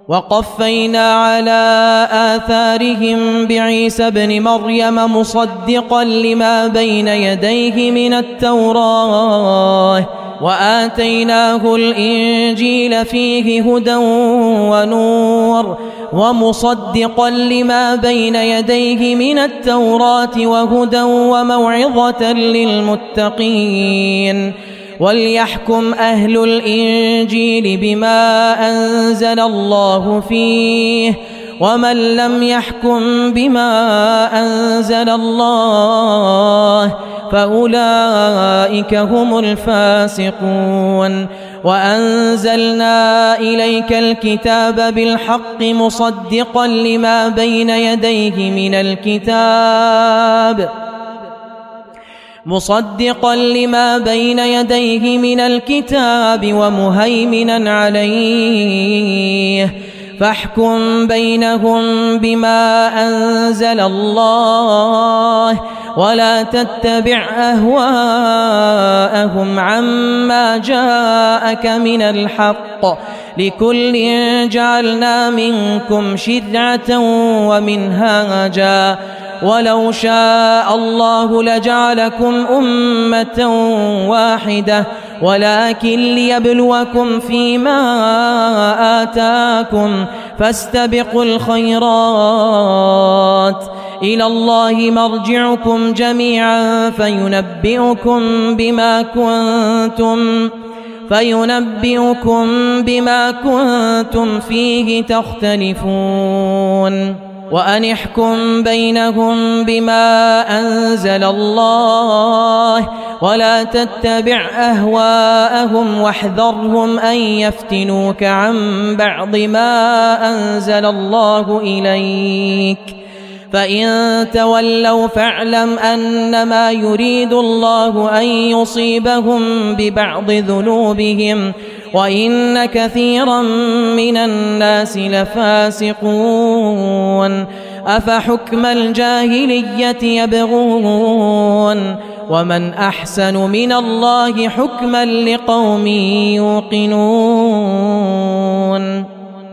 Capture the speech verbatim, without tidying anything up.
وقفينا على آثارهم بعيسى ابن مريم مصدقا لما بين يديه من التوراة وآتيناه الإنجيل فيه هدى ونور ومصدقا لما بين يديه من التوراة وهدى وموعظة للمتقين وليحكم أهل الإنجيل بما أنزل الله فيه ومن لم يحكم بما أنزل الله فأولئك هم الفاسقون وأنزلنا إليك الكتاب بالحق مصدقا لما بين يديه من الكتاب مصدقا لما بين يديه من الكتاب ومهيمنا عليه فاحكم بينهم بما أنزل الله ولا تتبع أهواءهم عما جاءك من الحق لكل جعلنا منكم شرعة ومنهاجا ولو شاء الله لجعلكم أمة واحدة ولكن ليبلوكم فيما آتاكم فاستبقوا الخيرات إلى الله مرجعكم جميعا فينبئكم بما كنتم فينبئكم بما كنتم فيه تختلفون وأن احكم بينهم بما أنزل الله ولا تتبع أهواءهم واحذرهم أن يفتنوك عن بعض ما أنزل الله إليك فإن تولوا فاعلم أنما يريد الله أن يصيبهم ببعض ذنوبهم وإن كثيرا من الناس لفاسقون أفحكم الجاهلية يبغون ومن أحسن من الله حكما لقوم يوقنون.